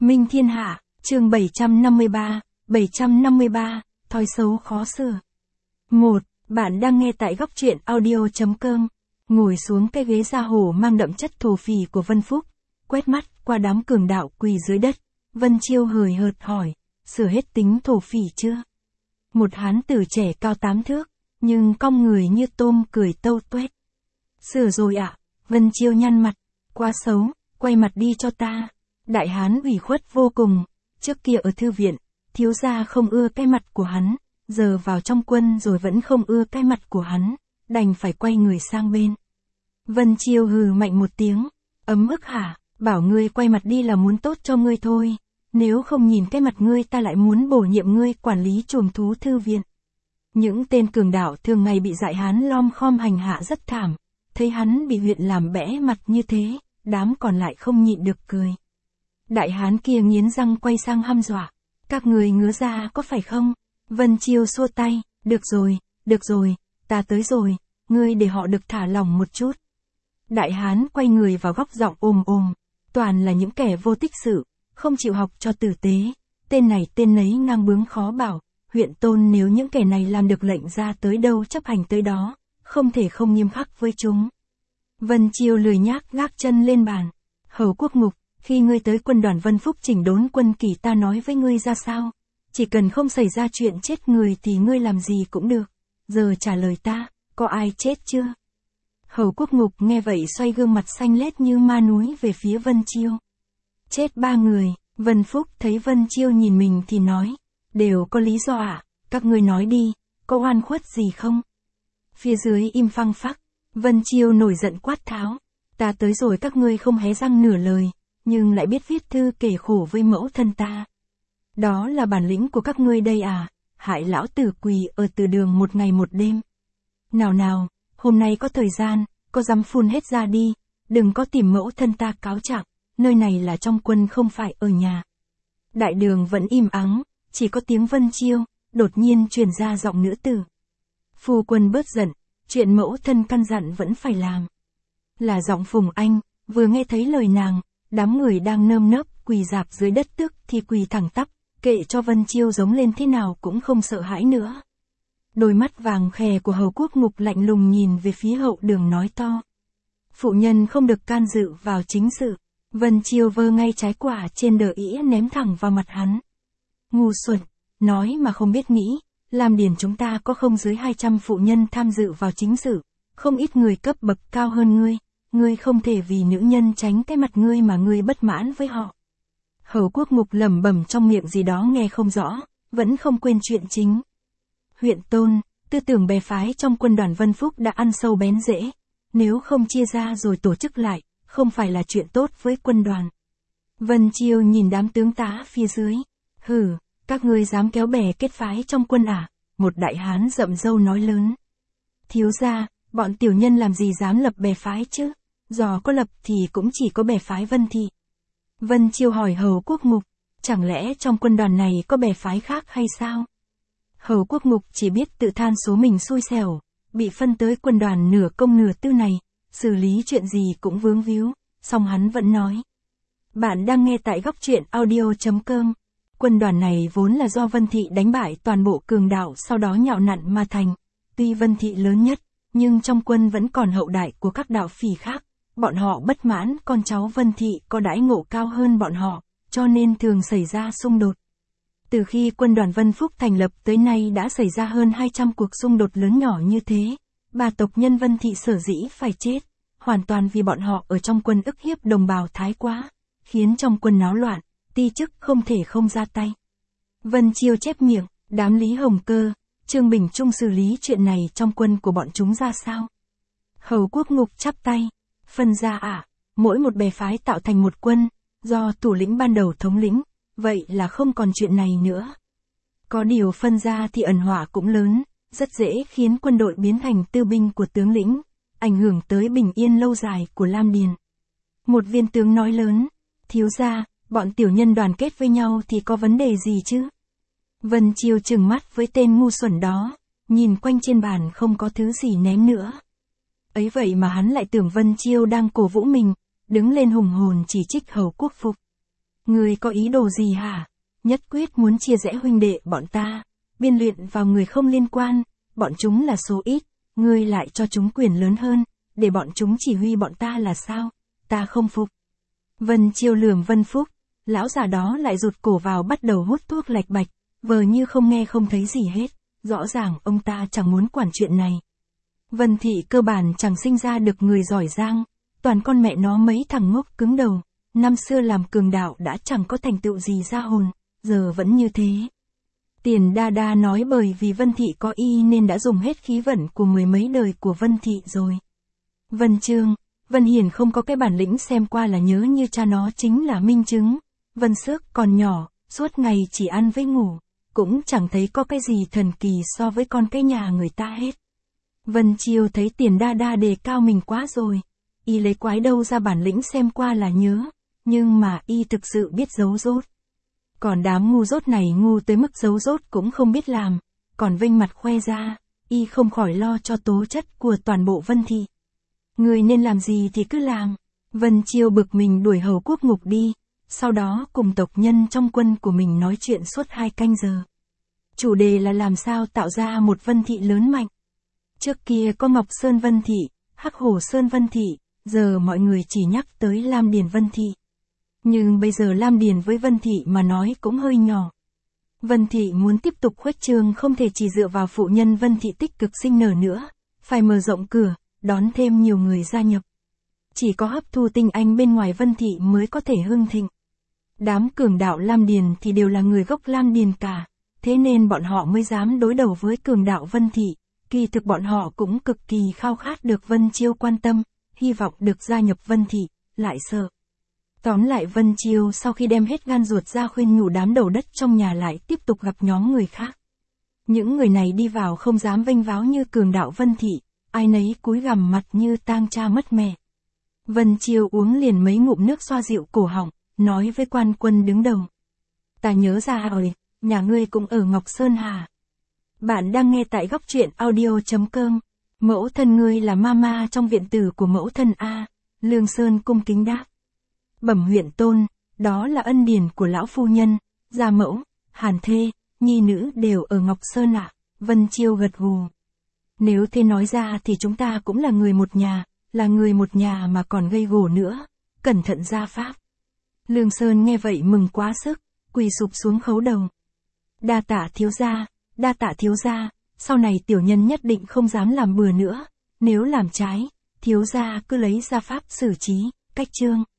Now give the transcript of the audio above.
Minh Thiên Hạ, chương 753, thói xấu khó sửa. 1. Bạn đang nghe tại góc truyện audio.com. Ngồi xuống cái ghế da hổ mang đậm chất thổ phỉ của Vân Phúc, quét mắt qua đám cường đạo quỳ dưới đất, Vân Chiêu hời hợt hỏi, sửa hết tính thổ phỉ chưa? Một hán tử trẻ cao 8 thước, nhưng cong người như tôm cười tâu tuét. Sửa rồi ạ. Vân Chiêu nhăn mặt, quá xấu, quay mặt đi cho ta. Đại hán ủy khuất vô cùng, trước kia ở thư viện, thiếu gia không ưa cái mặt của hắn, giờ vào trong quân rồi vẫn không ưa cái mặt của hắn, đành phải quay người sang bên. Vân Chiêu hừ mạnh một tiếng, ấm ức hả, bảo ngươi quay mặt đi là muốn tốt cho ngươi thôi, nếu không nhìn cái mặt ngươi ta lại muốn bổ nhiệm ngươi quản lý chuồng thú thư viện. Những tên cường đạo thường ngày bị dại hán lom khom hành hạ rất thảm, thấy hắn bị huyện làm bẽ mặt như thế, đám còn lại không nhịn được cười. Đại hán kia nghiến răng quay sang hăm dọa, các người ngứa ra có phải không? Vân Chiêu xua tay, được rồi, ta tới rồi, ngươi để họ được thả lỏng một chút. Đại hán quay người vào góc giọng ồm, toàn là những kẻ vô tích sự, không chịu học cho tử tế, tên này tên nấy ngang bướng khó bảo, huyện tôn nếu những kẻ này làm được lệnh ra tới đâu chấp hành tới đó, không thể không nghiêm khắc với chúng. Vân Chiêu lười nhác gác chân lên bàn, Hầu Quốc Ngục, khi ngươi tới quân đoàn Vân Phúc chỉnh đốn quân kỳ ta nói với ngươi ra sao? Chỉ cần không xảy ra chuyện chết người thì ngươi làm gì cũng được. Giờ trả lời ta, có ai chết chưa? Hầu Quốc Ngục nghe vậy xoay gương mặt xanh lét như ma núi về phía Vân Chiêu. Chết 3 người, Vân Phúc thấy Vân Chiêu nhìn mình thì nói, đều có lý do ạ, các ngươi nói đi, có oan khuất gì không? Phía dưới im phăng phắc, Vân Chiêu nổi giận quát tháo, ta tới rồi các ngươi không hé răng nửa lời, nhưng lại biết viết thư kể khổ với mẫu thân ta. Đó là bản lĩnh của các ngươi đây à, hại lão tử quỳ ở từ đường một ngày một đêm. Nào, hôm nay có thời gian, có dám phun hết ra đi, đừng có tìm mẫu thân ta cáo trạng, nơi này là trong quân không phải ở nhà. Đại đường vẫn im ắng, chỉ có tiếng Vân Chiêu, đột nhiên truyền ra giọng nữ tử. Phu quân bớt giận, chuyện mẫu thân căn dặn vẫn phải làm. Là giọng Phùng Anh, vừa nghe thấy lời nàng, đám người đang nơm nớp quỳ rạp dưới đất tức thì quỳ thẳng tắp, kệ cho Vân Chiêu giống lên thế nào cũng không sợ hãi nữa. Đôi mắt vàng khè của Hầu Quốc Ngục lạnh lùng nhìn về phía hậu đường nói to. Phụ nhân không được can dự vào chính sự. Vân Chiêu vơ ngay trái quả trên đờ ĩa ném thẳng vào mặt hắn. Ngu xuẩn, nói mà không biết nghĩ, làm điền chúng ta có không dưới 200 phụ nhân tham dự vào chính sự, không ít người cấp bậc cao hơn ngươi không thể vì nữ nhân tránh cái mặt ngươi mà ngươi bất mãn với họ. Hầu Quốc Ngục lẩm bẩm trong miệng gì đó nghe không rõ, vẫn không quên chuyện chính. Huyện tôn, tư tưởng bè phái trong quân đoàn Vân Phúc đã ăn sâu bén rễ, nếu không chia ra rồi tổ chức lại, không phải là chuyện tốt với quân đoàn. Vân Chiêu nhìn đám tướng tá phía dưới, hừ, các ngươi dám kéo bè kết phái trong quân à? Một đại hán rậm râu nói lớn. Thiếu gia, bọn tiểu nhân làm gì dám lập bè phái chứ? Dò có lập thì cũng chỉ có bè phái Vân Thị. Vân Chiêu hỏi Hầu Quốc Ngục, chẳng lẽ trong quân đoàn này có bè phái khác hay sao? Hầu Quốc Ngục chỉ biết tự than số mình xui xẻo, bị phân tới quân đoàn nửa công nửa tư này, xử lý chuyện gì cũng vướng víu, song hắn vẫn nói. Bạn đang nghe tại góc truyện audio.com. Quân đoàn này vốn là do Vân Thị đánh bại toàn bộ cường đạo sau đó nhạo nặn mà thành. Tuy Vân Thị lớn nhất, nhưng trong quân vẫn còn hậu đại của các đạo phỉ khác. Bọn họ bất mãn con cháu Vân Thị có đãi ngộ cao hơn bọn họ, cho nên thường xảy ra xung đột. Từ khi quân đoàn Vân Phúc thành lập tới nay đã xảy ra hơn 200 cuộc xung đột lớn nhỏ như thế. Bà tộc nhân Vân Thị sở dĩ phải chết, hoàn toàn vì bọn họ ở trong quân ức hiếp đồng bào thái quá, khiến trong quân náo loạn, ti chức không thể không ra tay. Vân Chiêu chép miệng, đám Lý Hồng Cơ, Trương Bình Trung xử lý chuyện này trong quân của bọn chúng ra sao? Hầu Quốc Ngục chắp tay, phân ra à, mỗi một bè phái tạo thành một quân, do thủ lĩnh ban đầu thống lĩnh, vậy là không còn chuyện này nữa. Có điều phân ra thì ẩn họa cũng lớn, rất dễ khiến quân đội biến thành tư binh của tướng lĩnh, ảnh hưởng tới bình yên lâu dài của Lam Điền. Một viên tướng nói lớn, thiếu gia, bọn tiểu nhân đoàn kết với nhau thì có vấn đề gì chứ? Vân Chiêu trừng mắt với tên ngu xuẩn đó, nhìn quanh trên bàn không có thứ gì ném nữa. Ấy vậy mà hắn lại tưởng Vân Chiêu đang cổ vũ mình, đứng lên hùng hồn chỉ trích Hầu Quốc Phục. Ngươi có ý đồ gì hả? Nhất quyết muốn chia rẽ huynh đệ bọn ta, biên luyện vào người không liên quan, bọn chúng là số ít, ngươi lại cho chúng quyền lớn hơn, để bọn chúng chỉ huy bọn ta là sao? Ta không phục. Vân Chiêu lườm Vân Phúc, lão già đó lại rụt cổ vào bắt đầu hút thuốc lạch bạch, vờ như không nghe không thấy gì hết, rõ ràng ông ta chẳng muốn quản chuyện này. Vân Thị cơ bản chẳng sinh ra được người giỏi giang, toàn con mẹ nó mấy thằng ngốc cứng đầu, năm xưa làm cường đạo đã chẳng có thành tựu gì ra hồn, giờ vẫn như thế. Tiền Đa Đa nói bởi vì Vân Thị có y nên đã dùng hết khí vận của mười mấy đời của Vân Thị rồi. Vân Trương, Vân Hiền không có cái bản lĩnh xem qua là nhớ như cha nó chính là minh chứng. Vân Xước còn nhỏ, suốt ngày chỉ ăn với ngủ, cũng chẳng thấy có cái gì thần kỳ so với con cái nhà người ta hết. Vân Chiêu thấy Tiền Đa Đa đề cao mình quá rồi, y lấy quái đâu ra bản lĩnh xem qua là nhớ, nhưng mà y thực sự biết giấu dốt. Còn đám ngu dốt này ngu tới mức giấu dốt cũng không biết làm, còn vênh mặt khoe ra, y không khỏi lo cho tố chất của toàn bộ Vân Thị. Người nên làm gì thì cứ làm. Vân Chiêu bực mình đuổi Hầu Quốc Ngục đi, sau đó cùng tộc nhân trong quân của mình nói chuyện suốt 2 canh giờ. Chủ đề là làm sao tạo ra một Vân Thị lớn mạnh. Trước kia có Ngọc Sơn Vân Thị, Hắc Hổ Sơn Vân Thị, giờ mọi người chỉ nhắc tới Lam Điền Vân Thị. Nhưng bây giờ Lam Điền với Vân Thị mà nói cũng hơi nhỏ. Vân Thị muốn tiếp tục khuếch trương không thể chỉ dựa vào phụ nhân Vân Thị tích cực sinh nở nữa, phải mở rộng cửa, đón thêm nhiều người gia nhập. Chỉ có hấp thu tinh anh bên ngoài Vân Thị mới có thể hưng thịnh. Đám cường đạo Lam Điền thì đều là người gốc Lam Điền cả, thế nên bọn họ mới dám đối đầu với cường đạo Vân Thị, kỳ thực bọn họ cũng cực kỳ khao khát được Vân Chiêu quan tâm, hy vọng được gia nhập Vân Thị, lại sợ. Tóm lại Vân Chiêu sau khi đem hết gan ruột ra khuyên nhủ đám đầu đất trong nhà lại tiếp tục gặp nhóm người khác. Những người này đi vào không dám vênh váo như cường đạo Vân Thị, ai nấy cúi gằm mặt như tang cha mất mẹ. Vân Chiêu uống liền mấy ngụm nước xoa dịu cổ họng, nói với quan quân đứng đầu. Ta nhớ ra rồi, nhà ngươi cũng ở Ngọc Sơn hả? Bạn đang nghe tại góc truyện audio.com. Mẫu thân ngươi là mama trong viện tử của mẫu thân A. Lương Sơn cung kính đáp. Bẩm huyện tôn, đó là ân điển của lão phu nhân, gia mẫu, hàn thê, nhi nữ đều ở Ngọc Sơn ạ. Vân Chiêu gật gù. Nếu thế nói ra thì chúng ta cũng là người một nhà, là người một nhà mà còn gây gổ nữa, cẩn thận gia pháp. Lương Sơn nghe vậy mừng quá sức, quỳ sụp xuống khấu đầu. Đa tạ thiếu gia, sau này tiểu nhân nhất định không dám làm bừa nữa, nếu làm trái, thiếu gia cứ lấy gia pháp xử trí, cách chương.